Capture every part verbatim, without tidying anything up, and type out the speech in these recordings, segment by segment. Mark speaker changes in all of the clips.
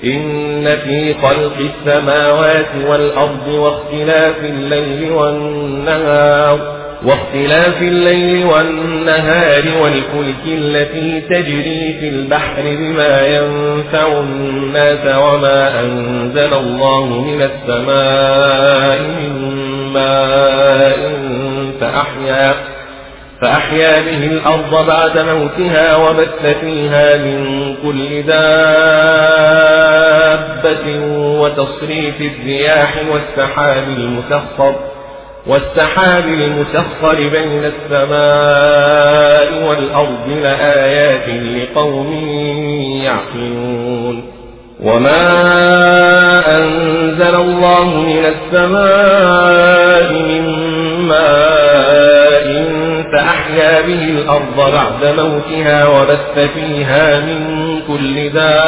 Speaker 1: إن في خلق السماوات والأرض واختلاف الليل والنهار واختلاف الليل والنهار والفلك التي تجري في البحر بما ينفع الناس وما أنزل الله من السماء من ماء فأحيا فأحيا به الأرض بعد موتها وبث فيها من كل دابة وتصريف الرياح والسحاب المسخر والسحاب المسخر بين السماء والأرض لآيات لقوم يعقلون وما أنزل الله من السماء من ماء فأحيا به الأرض بعد موتها وبث فيها من كل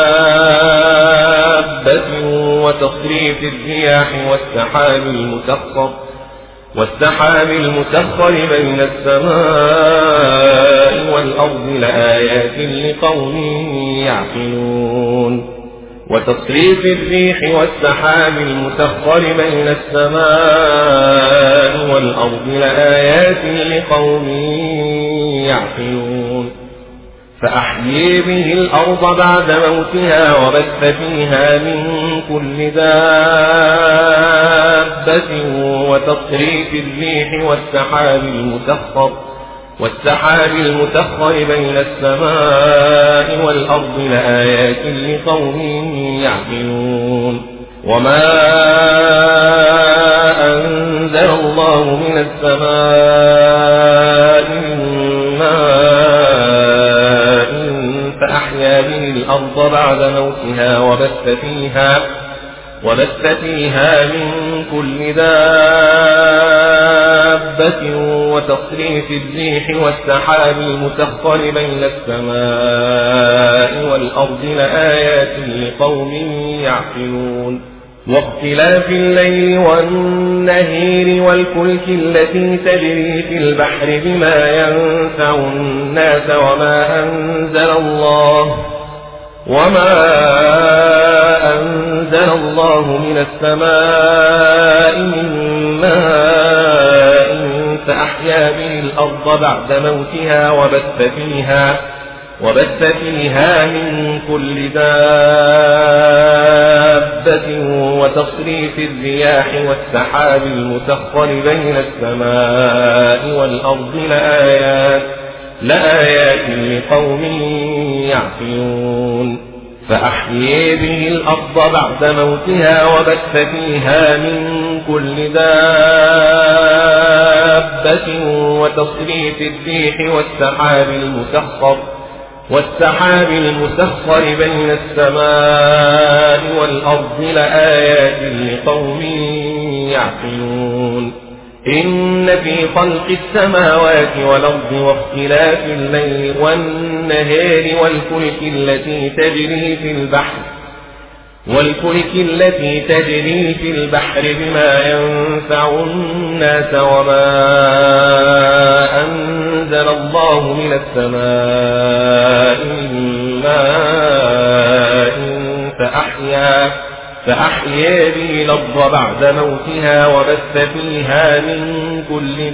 Speaker 1: دابة وتصريف الرياح والسحاب المسخر والسحاب المسخر بين السماء والأرض لآيات لقوم يعقلون وتصريف الريح والسحاب المسخر بين السماء والأرض لآيات لقوم يعقلون فأحيي به الأرض بعد موتها وبث فيها من كل دابة وتصريف الريح والسحاب المسخر والسحاب المسخر بين السماء والأرض لآيات لقوم يعقلون وما أنزل الله من السماء من ماء فأحيا به الأرض بعد موتها وبث فيها وبث فيها من كل دابة وتصريف الريح والسحاب المسخر بين السماء والأرض لآيات لقوم يعقلون واختلاف الليل والنهار والفلك التي تجري في البحر بما ينفع الناس وما أنزل الله وما أنزل الله من السماء من ماء فأحيا به الأرض بعد موتها وبث فيها وبث فيها من كل دابة وتصريف الرياح والسحاب المسخر بين السماء والأرض لآيات لآيات لقوم يعقلون فأحيي به الأرض بعد موتها وبث فيها من كل دابة وتصريف الريح والسحاب المسخر والسحاب المسخر بين السماء والأرض لآيات لقوم يعقلون إن في خلق السماوات والأرض واختلاف الليل والنهار والفلك التي تجري في البحر والفلك التي تجري في البحر بما ينفع الناس وما أنزل الله من السماء من ماء فأحيا فأحيا به الأرض بعد موتها وبث فيها من كل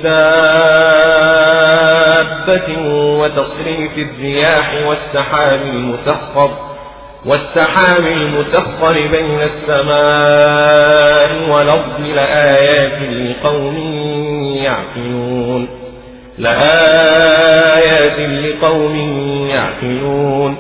Speaker 1: دابة وتصريف الرياح والسحاب المسخر والسحاب المسخر بين السماء والأرض لآيات لقوم يعقلون لآيات لقوم يعقلون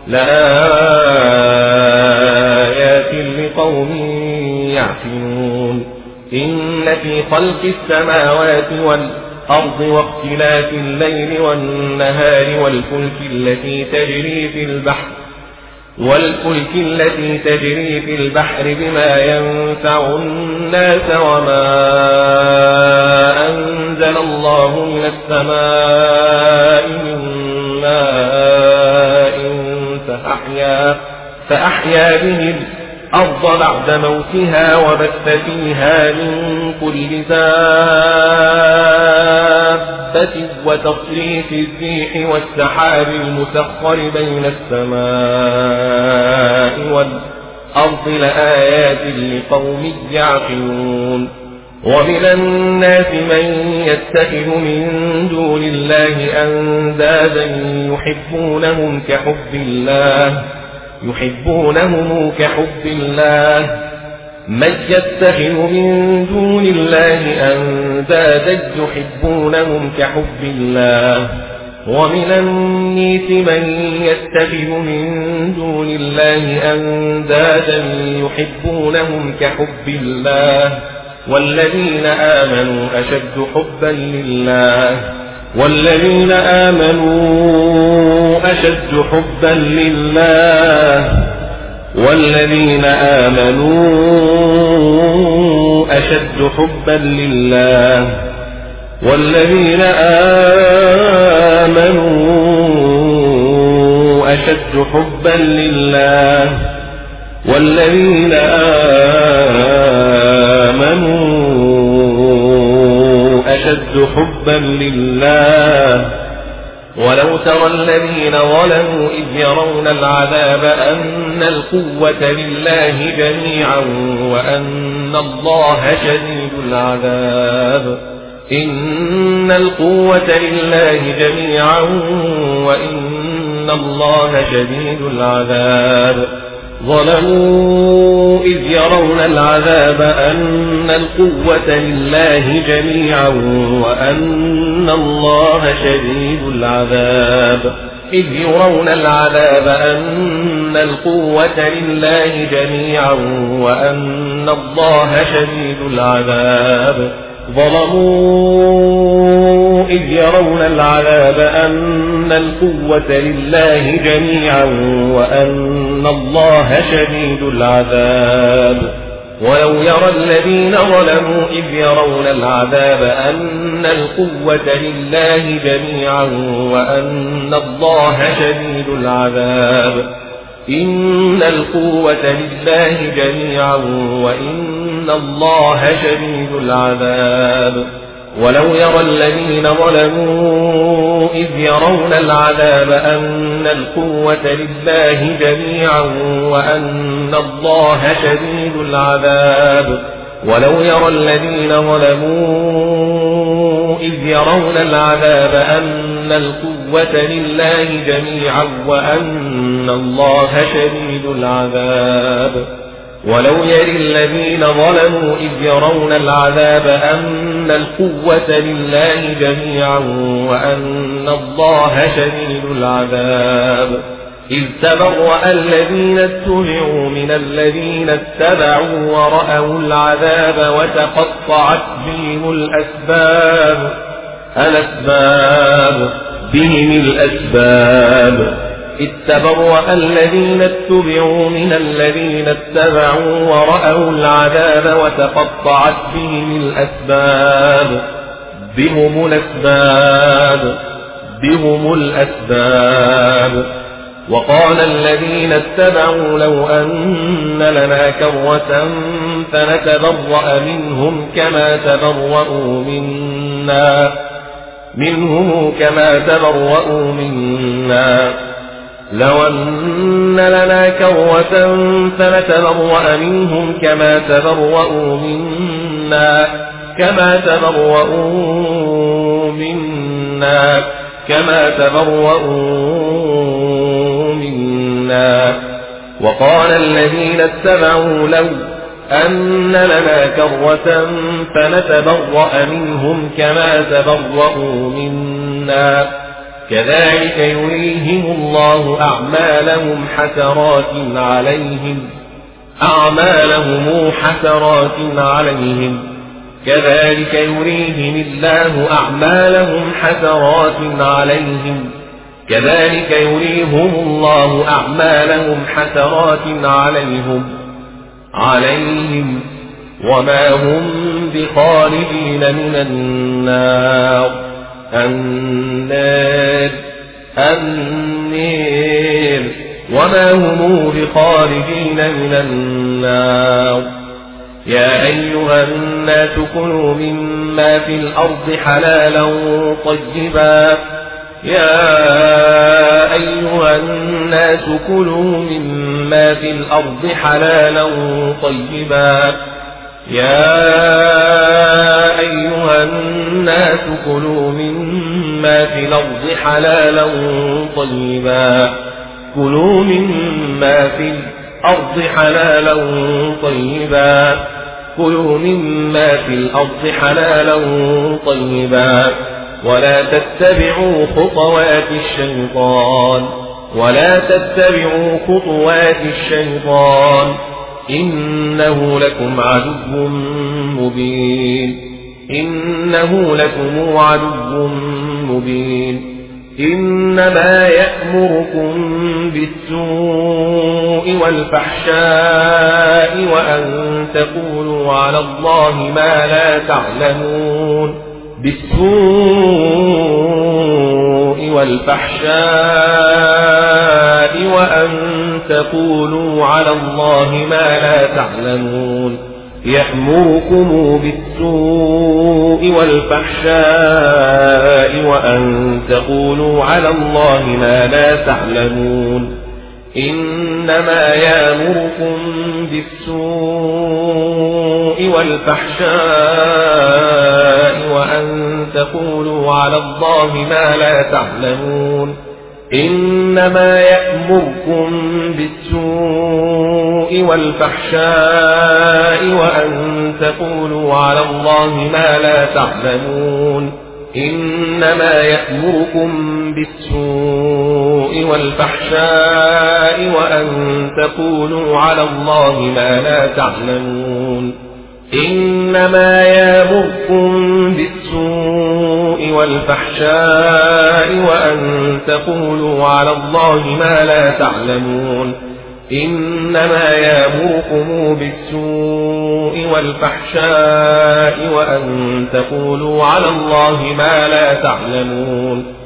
Speaker 1: لآيات لقوم يعقلون إن في خلق السماوات والأرض واختلاف الليل والنهار والفلك التي تجري في البحر والفلك التي تجري في البحر بما ينفع الناس وما أنزل الله من السماء من ماء فأحيا, فأحيا به الأرض بعد موتها وبث فيها من كل دابة وتصريف الريح والسحاب المسخر بين السماء والأرض الأرض لآيات لقوم يعقلون ومن الناس من يتخذ من دون الله أندادا يحبونهم كحب الله يحبونهم كحب الله من يتخذ من دون الله أندادا يحبونهم كحب الله ومن الناس من يتخذ من دون الله أندادا يحبونهم كحب الله والذين آمنوا أشد حبا لله والذين آمنوا أشد حبا لله والذين آمنوا أشد حبا لله والذين آمنوا أشد حبا لله والذين آمنوا أشد حبا لله ولو ترى الذين ظلموا إذ يرون العذاب أن القوة لله جميعا وأن الله شديد العذاب إن القوة لله جميعا وإن الله شديد العذاب ظلموا إذ يرون العذاب أن القوة لله جميعا وأن الله شديد العذاب إذ يرون العذاب أن القوة لله جميعا وأن الله شديد العذاب ظلموا إذ يرون العذاب أن القوة لله جميعا وأن الله شديد العذاب ولو يرى الذين ظلموا إذ يرون العذاب أن القوة لله جميعا وأن الله شديد العذاب إن القوة لله جميعا وإن الله شديد العذاب ولو يرى الذين ظلموا إذ يرون العذاب أن القوة لله جميعا وأن الله شديد العذاب ولو يرى الذين ظلموا إذ يرون العذاب أن القوة لله جميعا وأن الله شديد العذاب ولو يرى الذين ظلموا إذ يرون العذاب أن القوة لله جميعا وأن الله شديد العذاب إذ تبرأ الذين اتبعوا من الذين اتبعوا ورأوا العذاب وتقطعت بهم الأسباب الأسباب بهم الأسباب إذ تبرأ الذين اتبعوا من الذين اتبعوا ورأوا العذاب وتقطعت بهم الأسباب بهم الأسباب بهم الأسباب وقال الذين اتبعوا لو أن لنا كرة فنتبرأ منهم كما تبرأوا منا منهم كما تبرأوا منا لو أن لنا كرة فنتبرأ منهم كما تبرأوا منا كما تبرأوا منا كما تبرأوا منا وقال الذين اتبعوا لو أن لنا كرة فنتبرأ منهم كما تبرأوا منا كذلك يريهم الله أعمالهم حسرات عليهم أعمالهم حسرات عليهم كذلك يريهم الله أعمالهم حسرات عليهم كذلك يريهم الله أعمالهم حسرات عليهم عليهم وما هم بخالدين من النار النار النار وما هم بخالدين من النار يا أيها الناس كلوا مما في الأرض حلالا طيبا يا أيها الناس كلوا مما في الأرض حلالا طيبا يا أيها الناس كلوا مما في الأرض حلالا طيبا كلوا مما في الأرض حلالا طيبا كلوا مما في الأرض حلالا طيبا ولا تتبعوا خطوات الشيطان ولا تتبعوا خطوات الشيطان إنه لكم عدو مبين إنه لكم عدو مبين إنما يأمركم بالسوء والفحشاء وأن تقولوا على الله ما لا تعلمون بالسوء والفحشاء وأن تقولوا على الله ما لا تعلمون يأمركم بالسوء والفحشاء وأن تقولوا على الله ما لا تعلمون إنما يأمركم بالسوء والفحشاء وأن تقولوا على الله ما لا تعلمون إنما يأمركم بالسوء والفحشاء وأن تقولوا على الله ما لا تعلمون إنما يأمركم بالسوء والفحشاء وأن تقولوا على الله ما لا تعلمون إنما يأمركم بالسوء والفحشاء وأن تقولوا على الله ما لا تعلمون إنما يأمركم بالسوء والفحشاء وأن تقولوا على الله ما لا تعلمون